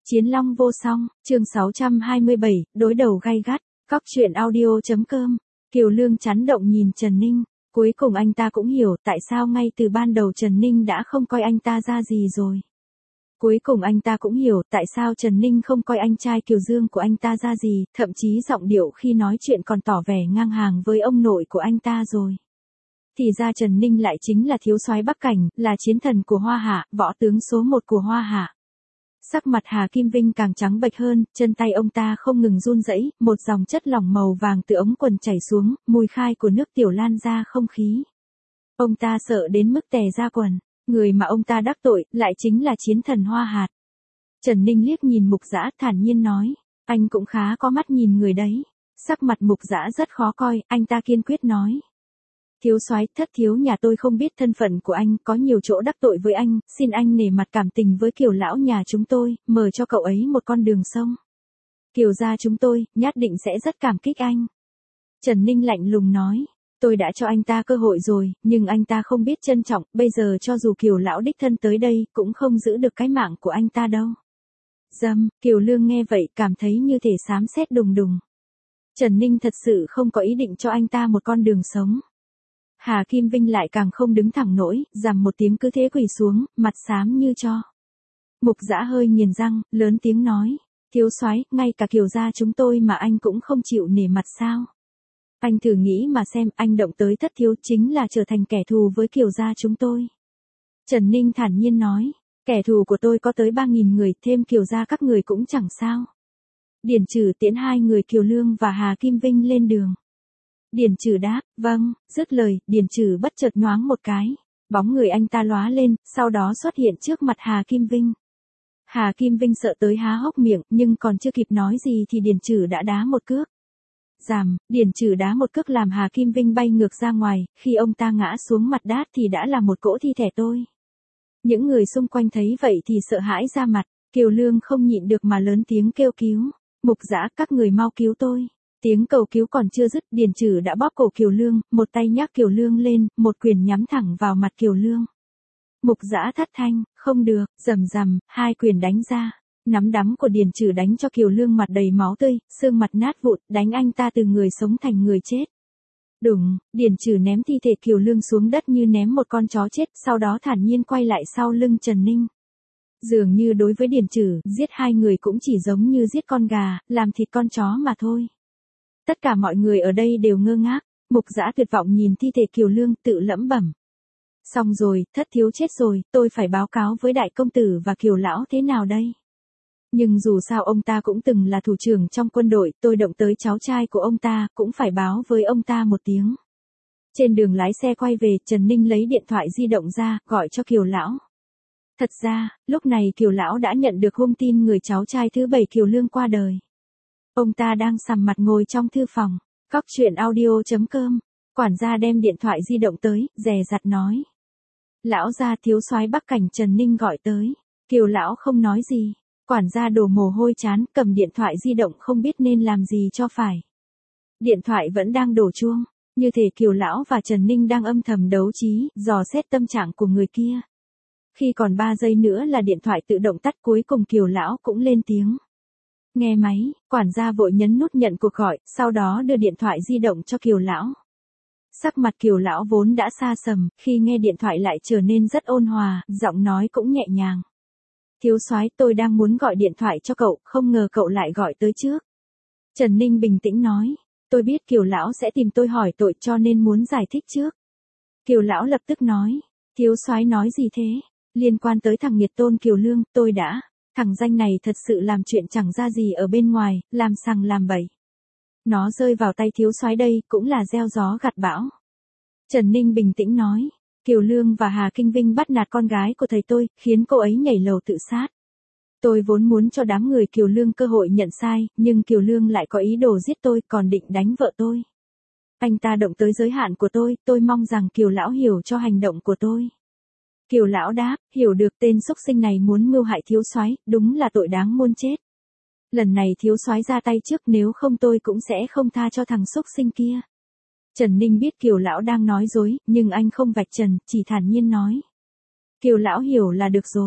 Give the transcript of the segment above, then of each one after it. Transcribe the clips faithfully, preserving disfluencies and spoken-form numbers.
Chiến long vô song, chương sáu trăm hai mươi bảy, đối đầu gay gắt, cóc truyện audio.com. Kiều Lương chấn động nhìn Trần Ninh, cuối cùng anh ta cũng hiểu tại sao ngay từ ban đầu Trần Ninh đã không coi anh ta ra gì rồi. Cuối cùng anh ta cũng hiểu tại sao Trần Ninh không coi anh trai Kiều Dương của anh ta ra gì, thậm chí giọng điệu khi nói chuyện còn tỏ vẻ ngang hàng với ông nội của anh ta rồi. Thì ra Trần Ninh lại chính là thiếu soái Bắc Cảnh, là chiến thần của Hoa Hạ, võ tướng số một của Hoa Hạ. Sắc mặt Hà Kim Vinh càng trắng bệch hơn, chân tay ông ta không ngừng run rẩy, một dòng chất lỏng màu vàng từ ống quần chảy xuống, mùi khai của nước tiểu lan ra không khí. Ông ta sợ đến mức tè ra quần, người mà ông ta đắc tội, lại chính là chiến thần Hoa Hạ. Trần Ninh liếc nhìn Mục Dã thản nhiên nói, anh cũng khá có mắt nhìn người đấy. Sắc mặt Mục Dã rất khó coi, anh ta kiên quyết nói. Thiếu soái, thất thiếu nhà tôi không biết thân phận của anh, có nhiều chỗ đắc tội với anh, xin anh nể mặt cảm tình với Kiều lão nhà chúng tôi, mở cho cậu ấy một con đường sông. Kiều gia chúng tôi, nhất định sẽ rất cảm kích anh. Trần Ninh lạnh lùng nói, tôi đã cho anh ta cơ hội rồi, nhưng anh ta không biết trân trọng, bây giờ cho dù Kiều lão đích thân tới đây, cũng không giữ được cái mạng của anh ta đâu. Dâm, Kiều Lương nghe vậy cảm thấy như thể xám sét đùng đùng. Trần Ninh thật sự không có ý định cho anh ta một con đường sống. Hà Kim Vinh lại càng không đứng thẳng nổi, rầm một tiếng cứ thế quỳ xuống, mặt xám như tro. Mục Dã hơi nghiền răng, lớn tiếng nói, thiếu soái, ngay cả Kiều gia chúng tôi mà anh cũng không chịu nể mặt sao? Anh thử nghĩ mà xem, anh động tới thất thiếu chính là trở thành kẻ thù với Kiều gia chúng tôi. Trần Ninh thản nhiên nói, kẻ thù của tôi có tới ba nghìn người, thêm Kiều gia các người cũng chẳng sao. Điền Trừ tiễn hai người Kiều Lương và Hà Kim Vinh lên đường. Điền Trừ đáp, vâng, dứt lời, Điền Trừ bất chợt nhoáng một cái. Bóng người anh ta lóa lên, sau đó xuất hiện trước mặt Hà Kim Vinh. Hà Kim Vinh sợ tới há hốc miệng, nhưng còn chưa kịp nói gì thì Điền Trừ đã đá một cước. Ràm, Điền Trừ đá một cước làm Hà Kim Vinh bay ngược ra ngoài, khi ông ta ngã xuống mặt đát thì đã là một cỗ thi thể tôi. Những người xung quanh thấy vậy thì sợ hãi ra mặt, Kiều Lương không nhịn được mà lớn tiếng kêu cứu. Mục Dã, các người mau cứu tôi. Tiếng cầu cứu còn chưa dứt, Điền Trừ đã bóp cổ Kiều Lương, một tay nhắc Kiều Lương lên, một quyền nhắm thẳng vào mặt Kiều Lương. Mục Dã thất thanh, không được, rầm rầm, hai quyền đánh ra. Nắm đấm của Điền Trừ đánh cho Kiều Lương mặt đầy máu tươi, xương mặt nát vụn, đánh anh ta từ người sống thành người chết. Đùng, Điền Trừ ném thi thể Kiều Lương xuống đất như ném một con chó chết, sau đó thản nhiên quay lại sau lưng Trần Ninh. Dường như đối với Điền Trừ, giết hai người cũng chỉ giống như giết con gà, làm thịt con chó mà thôi. Tất cả mọi người ở đây đều ngơ ngác, Mục Dã tuyệt vọng nhìn thi thể Kiều Lương tự lẩm bẩm. Xong rồi, thất thiếu chết rồi, tôi phải báo cáo với đại công tử và Kiều lão thế nào đây? Nhưng dù sao ông ta cũng từng là thủ trưởng trong quân đội, tôi động tới cháu trai của ông ta, cũng phải báo với ông ta một tiếng. Trên đường lái xe quay về, Trần Ninh lấy điện thoại di động ra, gọi cho Kiều lão. Thật ra, lúc này Kiều lão đã nhận được hung tin người cháu trai thứ bảy Kiều Lương qua đời. Ông ta đang sầm mặt ngồi trong thư phòng. Cóc truyện audio.com. Quản gia đem điện thoại di động tới, dè dặt nói. Lão gia, thiếu soái Bắc Cảnh Trần Ninh gọi tới. Kiều lão không nói gì. Quản gia đổ mồ hôi chán, cầm điện thoại di động không biết nên làm gì cho phải. Điện thoại vẫn đang đổ chuông. Như thể Kiều lão và Trần Ninh đang âm thầm đấu trí, dò xét tâm trạng của người kia. Khi còn ba giây nữa là điện thoại tự động tắt, cuối cùng Kiều lão cũng lên tiếng. Nghe máy, quản gia vội nhấn nút nhận cuộc gọi, sau đó đưa điện thoại di động cho Kiều lão. Sắc mặt Kiều lão vốn đã xa sầm, khi nghe điện thoại lại trở nên rất ôn hòa, giọng nói cũng nhẹ nhàng. Thiếu soái, tôi đang muốn gọi điện thoại cho cậu, không ngờ cậu lại gọi tới trước. Trần Ninh bình tĩnh nói, tôi biết Kiều lão sẽ tìm tôi hỏi tội cho nên muốn giải thích trước. Kiều lão lập tức nói, thiếu soái nói gì thế? Liên quan tới thằng nghiệt tôn Kiều Lương, tôi đã... Thằng danh này thật sự làm chuyện chẳng ra gì ở bên ngoài, làm sằng làm bậy. Nó rơi vào tay thiếu soái đây, cũng là gieo gió gặt bão. Trần Ninh bình tĩnh nói, Kiều Lương và Hà Kinh Vinh bắt nạt con gái của thầy tôi, khiến cô ấy nhảy lầu tự sát. Tôi vốn muốn cho đám người Kiều Lương cơ hội nhận sai, nhưng Kiều Lương lại có ý đồ giết tôi, còn định đánh vợ tôi. Anh ta động tới giới hạn của tôi, tôi mong rằng Kiều lão hiểu cho hành động của tôi. Kiều lão đáp, hiểu được, tên xúc sinh này muốn mưu hại thiếu soái, đúng là tội đáng muôn chết. Lần này thiếu soái ra tay trước, nếu không tôi cũng sẽ không tha cho thằng xúc sinh kia. Trần Ninh biết Kiều lão đang nói dối, nhưng anh không vạch trần, chỉ thản nhiên nói. Kiều lão hiểu là được rồi.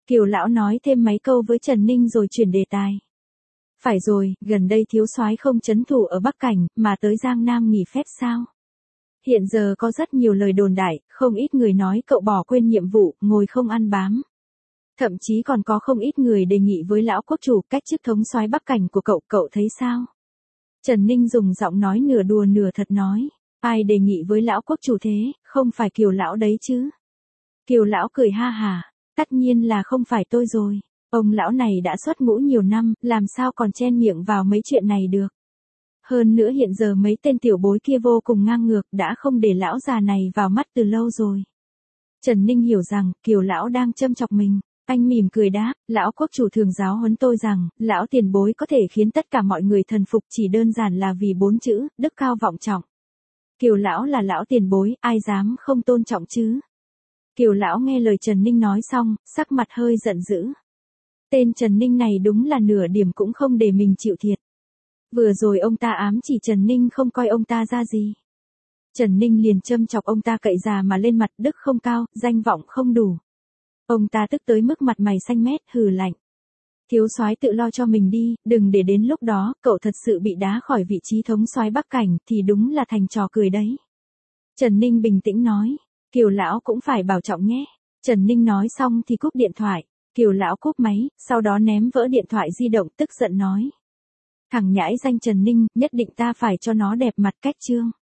Kiều lão nói thêm mấy câu với Trần Ninh rồi chuyển đề tài. Phải rồi, gần đây thiếu soái không trấn thủ ở Bắc Cảnh, mà tới Giang Nam nghỉ phép sao? Hiện giờ có rất nhiều lời đồn đại, không ít người nói cậu bỏ quên nhiệm vụ, ngồi không ăn bám. Thậm chí còn có không ít người đề nghị với lão quốc chủ cách chức thống soái Bắc Cảnh của cậu, cậu thấy sao? Trần Ninh dùng giọng nói nửa đùa nửa thật nói. Ai đề nghị với lão quốc chủ thế, không phải Kiều lão đấy chứ? Kiều lão cười ha hả, tất nhiên là không phải tôi rồi. Ông lão này đã xuất ngũ nhiều năm, làm sao còn chen miệng vào mấy chuyện này được. Hơn nữa hiện giờ mấy tên tiểu bối kia vô cùng ngang ngược, đã không để lão già này vào mắt từ lâu rồi. Trần Ninh hiểu rằng, Kiều lão đang châm chọc mình. Anh mỉm cười đáp, lão quốc chủ thường giáo huấn tôi rằng, lão tiền bối có thể khiến tất cả mọi người thần phục chỉ đơn giản là vì bốn chữ, đức cao vọng trọng. Kiều lão là lão tiền bối, ai dám không tôn trọng chứ? Kiều lão nghe lời Trần Ninh nói xong, sắc mặt hơi giận dữ. Tên Trần Ninh này đúng là nửa điểm cũng không để mình chịu thiệt. Vừa rồi ông ta ám chỉ Trần Ninh không coi ông ta ra gì. Trần Ninh liền châm chọc ông ta cậy già mà lên mặt, đức không cao, danh vọng không đủ. Ông ta tức tới mức mặt mày xanh mét, hừ lạnh. Thiếu soái tự lo cho mình đi, đừng để đến lúc đó, cậu thật sự bị đá khỏi vị trí thống soái Bắc Cảnh, thì đúng là thành trò cười đấy. Trần Ninh bình tĩnh nói, Kiều lão cũng phải bảo trọng nhé. Trần Ninh nói xong thì cúp điện thoại. Kiều lão cúp máy, sau đó ném vỡ điện thoại di động, tức giận nói. Thằng nhãi danh Trần Ninh, nhất định ta phải cho nó đẹp mặt cách trương.